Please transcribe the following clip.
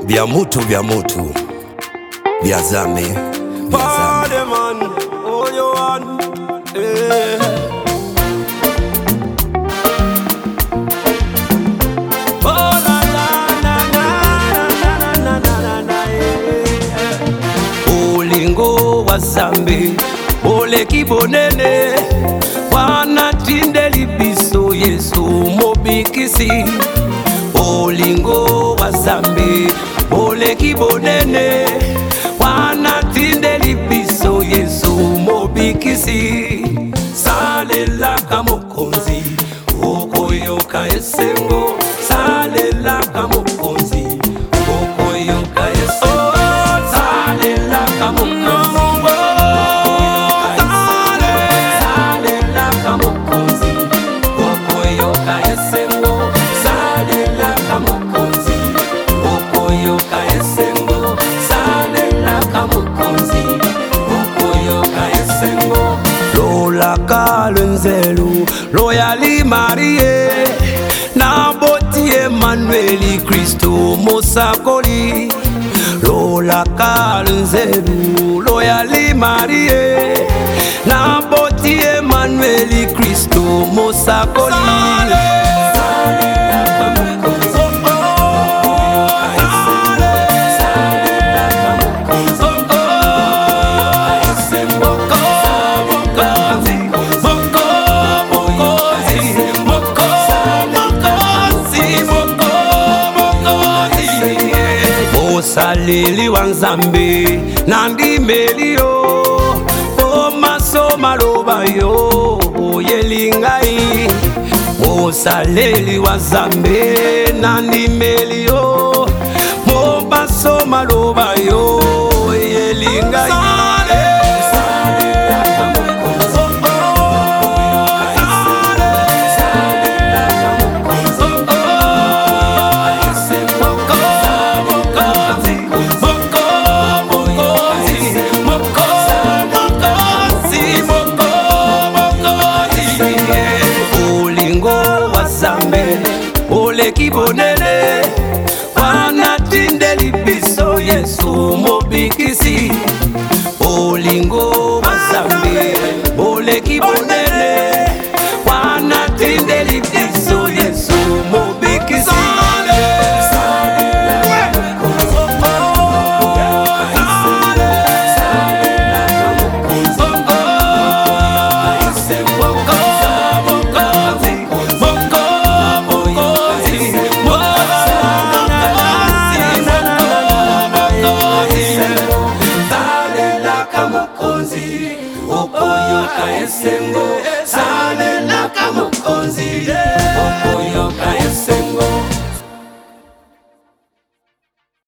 vya mutu vya zame Pardeman, all you want, eh. Oh la la na na na na na na eh. Olingo wa zambe ole kibonene wana tindeli biso Yesu mobikisi. Olingo wa zambe ole kibonene wana tindeli biso Yesu mobikisi. Salela kamokonzi okoyoka esengo, salela kamokonzi okoyoka esengo, salela kamokonzi. Kalenzelu Royali Marie na boti Emmanueli Kristo Mosakoli. Lola Kalenzelu Royali Marie na boti Emmanueli Kristo Mosakoli. Salili wanzambe nandi melio o maso maloba yo yelingai. O salili wanzambe nandi melio mo maso maloba yo yelingai. Ole kibonene wana tindeli biso Yesu mobikisi. Olingo wasambe ole kibonene wana tindeli biso Yesu mobikisi. Okoyoka esengo, salela kamokonzi.